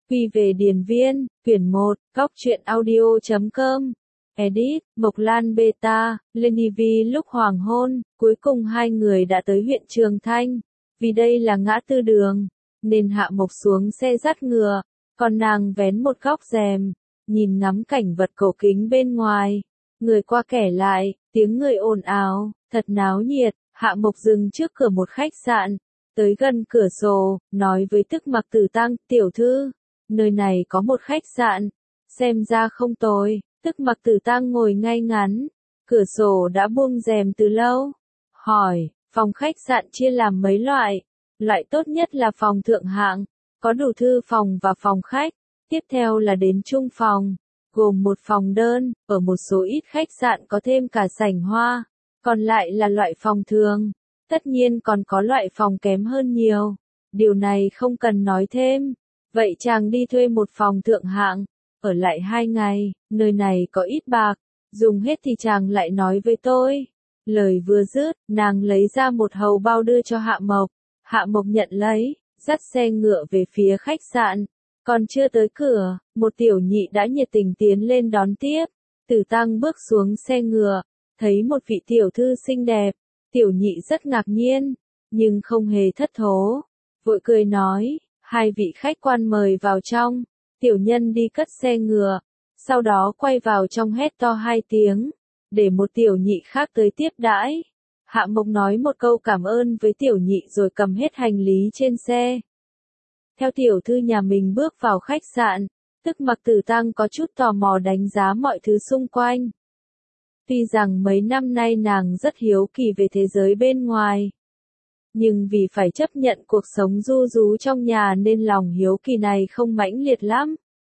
Quy về điền viên, quyển 1, góc truyện audio.com. Edit, Mộc Lan Beta, Lenny Vi. Lúc hoàng hôn, cuối cùng hai người đã tới huyện Trường Thanh. Vì đây là ngã tư đường, nên Hạ Mộc xuống xe dắt ngựa, còn nàng vén một góc rèm, nhìn ngắm cảnh vật cổ kính bên ngoài. Người qua kẻ lại, tiếng người ồn ào, thật náo nhiệt. Hạ Mộc dừng trước cửa một khách sạn, tới gần cửa sổ, nói với Tức Mặc Tử Tăng, tiểu thư, nơi này có một khách sạn, xem ra không tồi. Tức Mặc Tử Tăng ngồi ngay ngắn, cửa sổ đã buông rèm từ lâu, hỏi, phòng khách sạn chia làm mấy loại? Loại tốt nhất là phòng thượng hạng, có đủ thư phòng và phòng khách, tiếp theo là đến trung phòng, gồm một phòng đơn, ở một số ít khách sạn có thêm cả sảnh hoa, còn lại là loại phòng thường, tất nhiên còn có loại phòng kém hơn nhiều, điều này không cần nói thêm. Vậy chàng đi thuê một phòng thượng hạng, ở lại 2 ngày, nơi này có ít bạc, dùng hết thì chàng lại nói với tôi. Lời vừa dứt, nàng lấy ra một hầu bao đưa cho Hạ Mộc. Hạ Mộc nhận lấy, dắt xe ngựa về phía khách sạn. Còn chưa tới cửa, một tiểu nhị đã nhiệt tình tiến lên đón tiếp. Tử Tăng bước xuống xe ngựa, thấy một vị tiểu thư xinh đẹp. Tiểu nhị rất ngạc nhiên, nhưng không hề thất thố. Vội cười nói, hai vị khách quan mời vào trong. Tiểu nhân đi cất xe ngựa, sau đó quay vào trong hét to 2 tiếng, để một tiểu nhị khác tới tiếp đãi. Hạ Mộc nói một câu cảm ơn với tiểu nhị rồi cầm hết hành lý trên xe. Theo tiểu thư nhà mình bước vào khách sạn, Tức Mặc Tử Tăng có chút tò mò đánh giá mọi thứ xung quanh. Tuy rằng mấy năm nay nàng rất hiếu kỳ về thế giới bên ngoài, nhưng vì phải chấp nhận cuộc sống ru rú trong nhà nên lòng hiếu kỳ này không mãnh liệt lắm.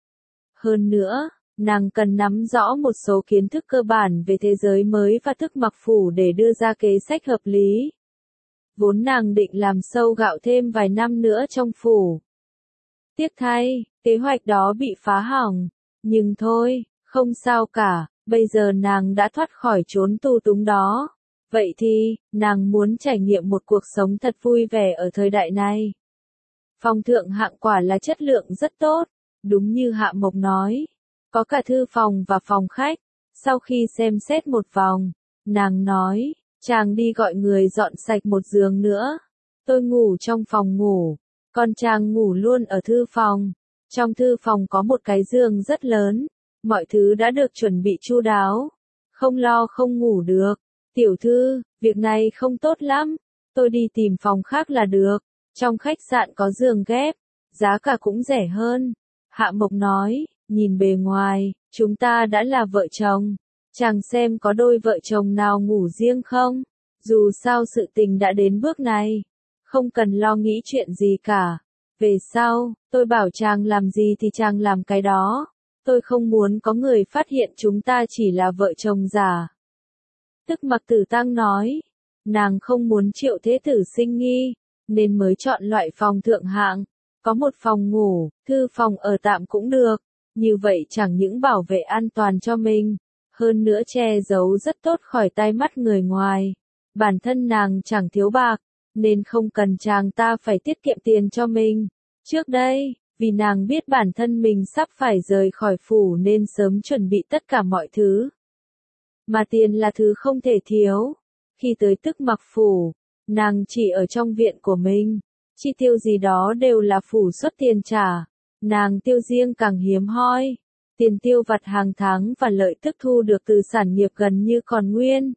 Hơn nữa, nàng cần nắm rõ một số kiến thức cơ bản về thế giới mới và Tức Mặc phủ để đưa ra kế sách hợp lý. Vốn nàng định làm sâu gạo thêm vài năm nữa trong phủ. Tiếc thay, kế hoạch đó bị phá hỏng. Nhưng thôi, không sao cả, bây giờ nàng đã thoát khỏi chốn tù túng đó. Vậy thì, nàng muốn trải nghiệm một cuộc sống thật vui vẻ ở thời đại này. Phòng thượng hạng quả là chất lượng rất tốt, đúng như Hạ Mộc nói. Có cả thư phòng và phòng khách. Sau khi xem xét một vòng, nàng nói, chàng đi gọi người dọn sạch một giường nữa. Tôi ngủ trong phòng ngủ, còn chàng ngủ luôn ở thư phòng. Trong thư phòng có một cái giường rất lớn, mọi thứ đã được chuẩn bị chu đáo. Không lo không ngủ được. Tiểu thư, việc này không tốt lắm, tôi đi tìm phòng khác là được, trong khách sạn có giường ghép, giá cả cũng rẻ hơn. Hạ Mộc nói, nhìn bề ngoài, chúng ta đã là vợ chồng, chàng xem có đôi vợ chồng nào ngủ riêng không, dù sao sự tình đã đến bước này, không cần lo nghĩ chuyện gì cả. Về sau, tôi bảo chàng làm gì thì chàng làm cái đó, tôi không muốn có người phát hiện chúng ta chỉ là vợ chồng giả. Tức Mặc Tử Tăng nói, nàng không muốn Triệu Thế Tử sinh nghi, nên mới chọn loại phòng thượng hạng, có một phòng ngủ, thư phòng ở tạm cũng được, như vậy chẳng những bảo vệ an toàn cho mình, hơn nữa che giấu rất tốt khỏi tai mắt người ngoài. Bản thân nàng chẳng thiếu bạc, nên không cần chàng ta phải tiết kiệm tiền cho mình. Trước đây, vì nàng biết bản thân mình sắp phải rời khỏi phủ nên sớm chuẩn bị tất cả mọi thứ. Mà tiền là thứ không thể thiếu. Khi tới Tức Mặc phủ, nàng chỉ ở trong viện của mình, chi tiêu gì đó đều là phủ xuất tiền trả. Nàng tiêu riêng càng hiếm hoi, tiền tiêu vặt hàng tháng và lợi tức thu được từ sản nghiệp gần như còn nguyên.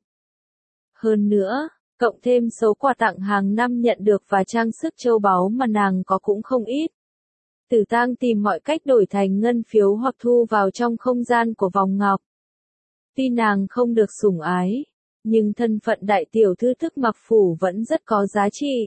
Hơn nữa, cộng thêm số quà tặng hàng năm nhận được và trang sức châu báu mà nàng có cũng không ít. Tử Tăng tìm mọi cách đổi thành ngân phiếu hoặc thu vào trong không gian của vòng ngọc. Tuy nàng không được sủng ái, nhưng thân phận đại tiểu thư Tức Mặc phủ vẫn rất có giá trị.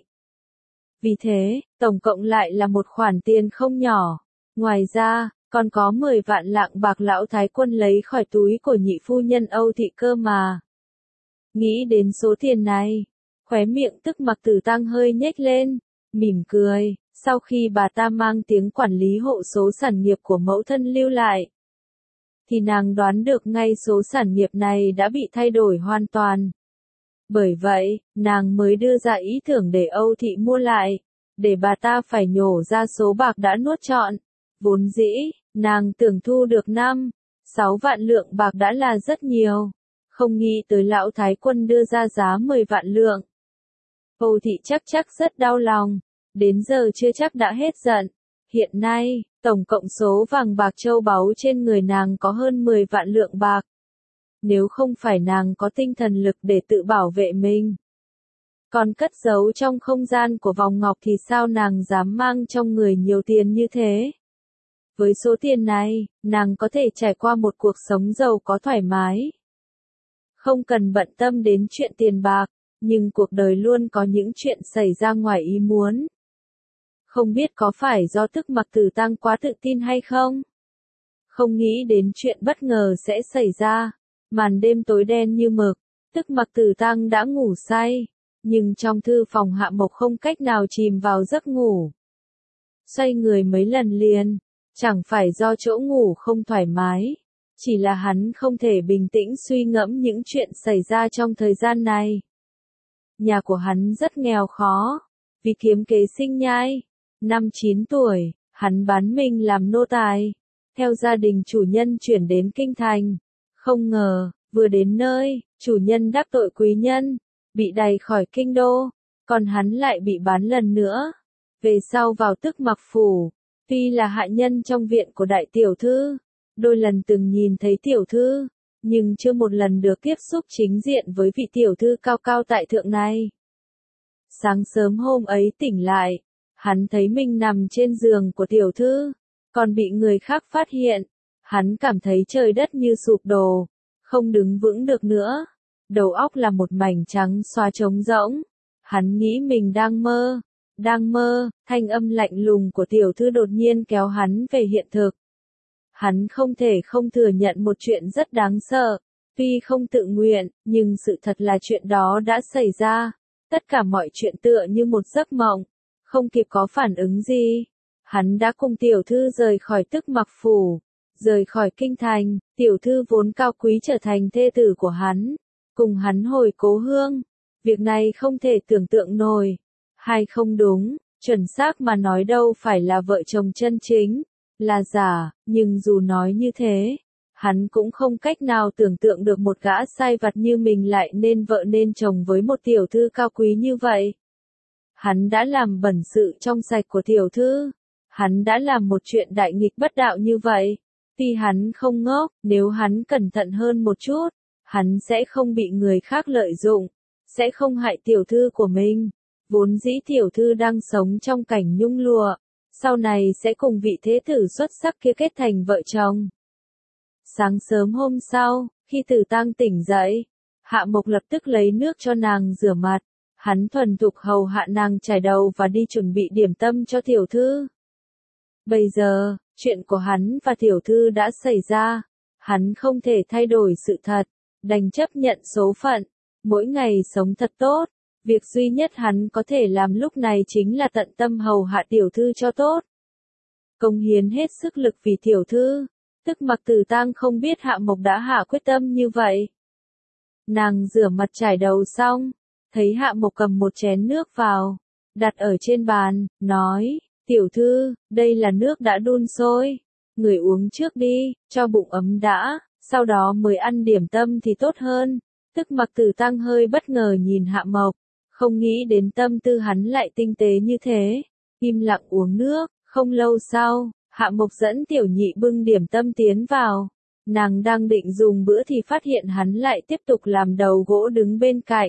Vì thế, tổng cộng lại là một khoản tiền không nhỏ. Ngoài ra, còn có 10 vạn lạng bạc lão thái quân lấy khỏi túi của nhị phu nhân Âu Thị cơ mà. Nghĩ đến số tiền này, khóe miệng Tức Mặc Tử Tăng hơi nhếch lên, mỉm cười, sau khi bà ta mang tiếng quản lý hộ số sản nghiệp của mẫu thân lưu lại, thì nàng đoán được ngay số sản nghiệp này đã bị thay đổi hoàn toàn. Bởi vậy, nàng mới đưa ra ý tưởng để Âu Thị mua lại, để bà ta phải nhổ ra số bạc đã nuốt trọn. Vốn dĩ, nàng tưởng thu được 6 vạn lượng bạc đã là rất nhiều. Không nghĩ tới lão thái quân đưa ra giá 10 vạn lượng. Âu thị chắc rất đau lòng. Đến giờ chưa chắc đã hết giận. Hiện nay, tổng cộng số vàng bạc châu báu trên người nàng có hơn 10 vạn lượng bạc. Nếu không phải nàng có tinh thần lực để tự bảo vệ mình, còn cất giấu trong không gian của vòng ngọc thì sao nàng dám mang trong người nhiều tiền như thế? Với số tiền này, nàng có thể trải qua một cuộc sống giàu có thoải mái. Không cần bận tâm đến chuyện tiền bạc, nhưng cuộc đời luôn có những chuyện xảy ra ngoài ý muốn. Không biết có phải do Tức Mặc Tử Tăng quá tự tin hay không? Không nghĩ đến chuyện bất ngờ sẽ xảy ra. Màn đêm tối đen như mực, Tức Mặc Tử Tăng đã ngủ say, nhưng trong thư phòng Hạ Mộc không cách nào chìm vào giấc ngủ. Xoay người mấy lần liền, chẳng phải do chỗ ngủ không thoải mái, chỉ là hắn không thể bình tĩnh suy ngẫm những chuyện xảy ra trong thời gian này. Nhà của hắn rất nghèo khó, vì kiếm kế sinh nhai. Năm 9 tuổi, hắn bán mình làm nô tài, theo gia đình chủ nhân chuyển đến kinh thành. Không ngờ, vừa đến nơi, chủ nhân đắc tội quý nhân, bị đày khỏi kinh đô, còn hắn lại bị bán lần nữa. Về sau vào Tức Mặc phủ, tuy là hạ nhân trong viện của đại tiểu thư, đôi lần từng nhìn thấy tiểu thư, nhưng chưa một lần được tiếp xúc chính diện với vị tiểu thư cao cao tại thượng này. Sáng sớm hôm ấy tỉnh lại, hắn thấy mình nằm trên giường của tiểu thư, còn bị người khác phát hiện. Hắn cảm thấy trời đất như sụp đổ, không đứng vững được nữa. Đầu óc là một mảnh trắng xóa trống rỗng. Hắn nghĩ mình đang mơ, thanh âm lạnh lùng của tiểu thư đột nhiên kéo hắn về hiện thực. Hắn không thể không thừa nhận một chuyện rất đáng sợ. Tuy không tự nguyện, nhưng sự thật là chuyện đó đã xảy ra. Tất cả mọi chuyện tựa như một giấc mộng, không kịp có phản ứng gì. Hắn đã cùng tiểu thư rời khỏi Tức Mặc phủ. Rời khỏi kinh thành, tiểu thư vốn cao quý trở thành thê tử của hắn, cùng hắn hồi cố hương. Việc này không thể tưởng tượng nổi, hay không đúng, chuẩn xác mà nói đâu phải là vợ chồng chân chính, là giả, nhưng dù nói như thế, hắn cũng không cách nào tưởng tượng được một gã sai vặt như mình lại nên vợ nên chồng với một tiểu thư cao quý như vậy. Hắn đã làm bẩn sự trong sạch của tiểu thư, hắn đã làm một chuyện đại nghịch bất đạo như vậy. Tuy hắn không ngốc, nếu hắn cẩn thận hơn một chút, hắn sẽ không bị người khác lợi dụng, sẽ không hại tiểu thư của mình. Vốn dĩ tiểu thư đang sống trong cảnh nhung lụa, sau này sẽ cùng vị thế tử xuất sắc kia kết thành vợ chồng. Sáng sớm hôm sau, khi Tử Tăng tỉnh dậy, Hạ Mộc lập tức lấy nước cho nàng rửa mặt, hắn thuần thục hầu hạ nàng chải đầu và đi chuẩn bị điểm tâm cho tiểu thư. Bây giờ, chuyện của hắn và tiểu thư đã xảy ra, hắn không thể thay đổi sự thật, đành chấp nhận số phận, mỗi ngày sống thật tốt. Việc duy nhất hắn có thể làm lúc này chính là tận tâm hầu hạ tiểu thư cho tốt. Cống hiến hết sức lực vì tiểu thư, Tức Mặc Tử Tăng không biết Hạ Mộc đã hạ quyết tâm như vậy. Nàng rửa mặt trải đầu xong, thấy Hạ Mộc cầm một chén nước vào, đặt ở trên bàn, nói, tiểu thư, đây là nước đã đun sôi, người uống trước đi, cho bụng ấm đã, sau đó mới ăn điểm tâm thì tốt hơn. Tức Mặc Tử Tăng hơi bất ngờ nhìn Hạ Mộc, không nghĩ đến tâm tư hắn lại tinh tế như thế, im lặng uống nước. Không lâu sau, Hạ Mộc dẫn tiểu nhị bưng điểm tâm tiến vào, nàng đang định dùng bữa thì phát hiện hắn lại tiếp tục làm đầu gỗ đứng bên cạnh.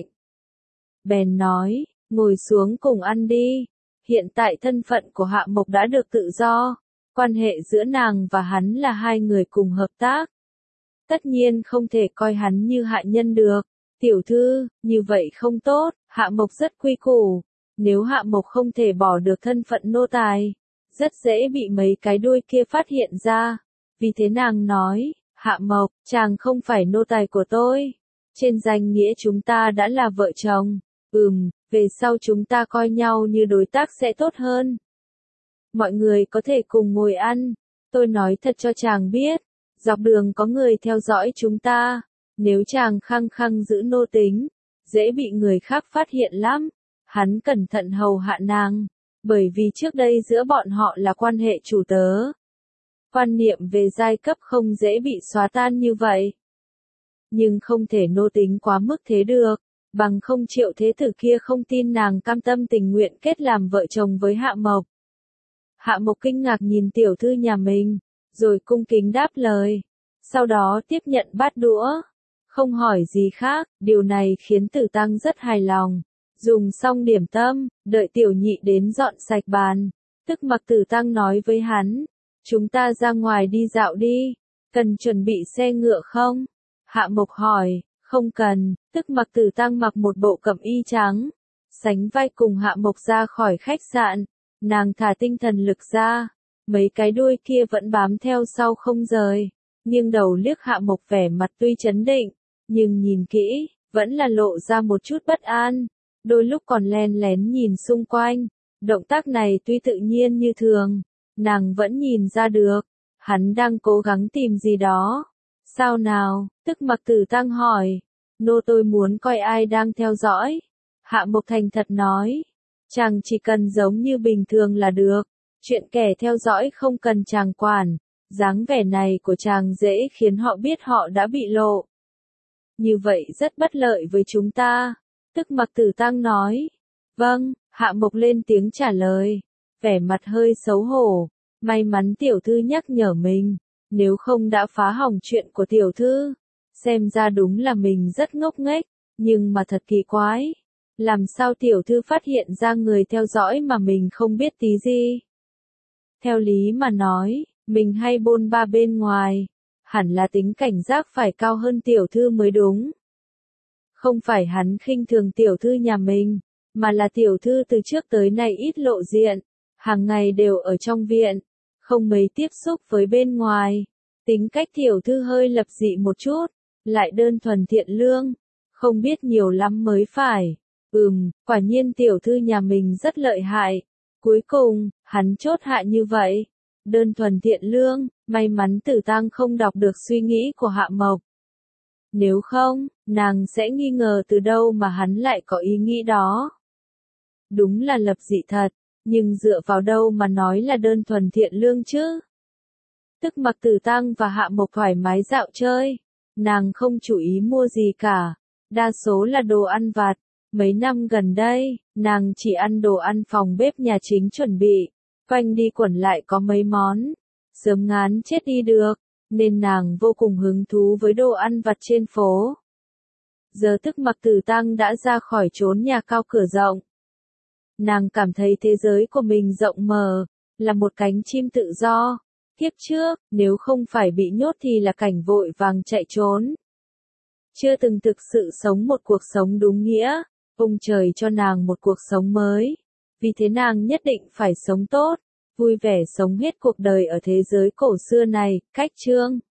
Bèn nói, ngồi xuống cùng ăn đi. Hiện tại thân phận của Hạ Mộc đã được tự do, quan hệ giữa nàng và hắn là hai người cùng hợp tác. Tất nhiên không thể coi hắn như hạ nhân được. Tiểu thư, như vậy không tốt, Hạ Mộc rất quy củ. Nếu Hạ Mộc không thể bỏ được thân phận nô tài, rất dễ bị mấy cái đuôi kia phát hiện ra. Vì thế nàng nói, Hạ Mộc, chàng không phải nô tài của tôi. Trên danh nghĩa chúng ta đã là vợ chồng. Về sau chúng ta coi nhau như đối tác sẽ tốt hơn. Mọi người có thể cùng ngồi ăn. Tôi nói thật cho chàng biết, dọc đường có người theo dõi chúng ta. Nếu chàng khăng khăng giữ nô tính, dễ bị người khác phát hiện lắm. Hắn cẩn thận hầu hạ nàng, bởi vì trước đây giữa bọn họ là quan hệ chủ tớ. quan niệm về giai cấp không dễ bị xóa tan như vậy. Nhưng không thể nô tính quá mức thế được, bằng không Triệu Thế Tử kia không tin nàng cam tâm tình nguyện kết làm vợ chồng với Hạ Mộc. Hạ Mộc kinh ngạc nhìn tiểu thư nhà mình, rồi cung kính đáp lời, sau đó tiếp nhận bát đũa, không hỏi gì khác, điều này khiến Tử Tăng rất hài lòng. Dùng xong điểm tâm, đợi tiểu nhị đến dọn sạch bàn, Tức Mặc Tử Tăng nói với hắn, chúng ta ra ngoài đi dạo đi, cần chuẩn bị xe ngựa không? Hạ Mộc hỏi, không cần. Tức Mặc Tử Tăng mặc một bộ cẩm y trắng, sánh vai cùng Hạ Mộc ra khỏi khách sạn, nàng thả tinh thần lực ra, mấy cái đuôi kia vẫn bám theo sau không rời, nghiêng đầu liếc Hạ Mộc vẻ mặt tuy trấn định, nhưng nhìn kỹ, vẫn là lộ ra một chút bất an, đôi lúc còn len lén nhìn xung quanh, động tác này tuy tự nhiên như thường, nàng vẫn nhìn ra được, hắn đang cố gắng tìm gì đó. Sao nào? Tức Mặc Tử Tăng hỏi. Nô tôi muốn coi ai đang theo dõi. Hạ Mộc thành thật nói. Chàng chỉ cần giống như bình thường là được. Chuyện kẻ theo dõi không cần chàng quản. Dáng vẻ này của chàng dễ khiến họ biết họ đã bị lộ. Như vậy rất bất lợi với chúng ta. Tức Mặc Tử Tăng nói. Vâng, Hạ Mộc lên tiếng trả lời. Vẻ mặt hơi xấu hổ. May mắn tiểu thư nhắc nhở mình. Nếu không đã phá hỏng chuyện của tiểu thư. Xem ra đúng là mình rất ngốc nghếch, nhưng mà thật kỳ quái. Làm sao tiểu thư phát hiện ra người theo dõi mà mình không biết tí gì? Theo lý mà nói, mình hay bôn ba bên ngoài, hẳn là tính cảnh giác phải cao hơn tiểu thư mới đúng. Không phải hắn khinh thường tiểu thư nhà mình, mà là tiểu thư từ trước tới nay ít lộ diện, hàng ngày đều ở trong viện, không mấy tiếp xúc với bên ngoài. Tính cách tiểu thư hơi lập dị một chút, lại đơn thuần thiện lương, không biết nhiều lắm mới phải. Quả nhiên tiểu thư nhà mình rất lợi hại. Cuối cùng, hắn chốt hạ như vậy. Đơn thuần thiện lương, may mắn Tử Tăng không đọc được suy nghĩ của Hạ Mộc. Nếu không, nàng sẽ nghi ngờ từ đâu mà hắn lại có ý nghĩ đó. Đúng là lập dị thật, nhưng dựa vào đâu mà nói là đơn thuần thiện lương chứ? Tức Mặc Tử Tăng và Hạ Mộc thoải mái dạo chơi. Nàng không chú ý mua gì cả. Đa số là đồ ăn vặt. Mấy năm gần đây, nàng chỉ ăn đồ ăn phòng bếp nhà chính chuẩn bị. Quanh đi quẩn lại có mấy món. Sớm ngán chết đi được. Nên nàng vô cùng hứng thú với đồ ăn vặt trên phố. Giờ Tức Mặc Tử Tăng đã ra khỏi chốn nhà cao cửa rộng. Nàng cảm thấy thế giới của mình rộng mở, là một cánh chim tự do. Kiếp trước, nếu không phải bị nhốt thì là cảnh vội vàng chạy trốn. Chưa từng thực sự sống một cuộc sống đúng nghĩa, ông trời cho nàng một cuộc sống mới. Vì thế nàng nhất định phải sống tốt, vui vẻ sống hết cuộc đời ở thế giới cổ xưa này. Cách chương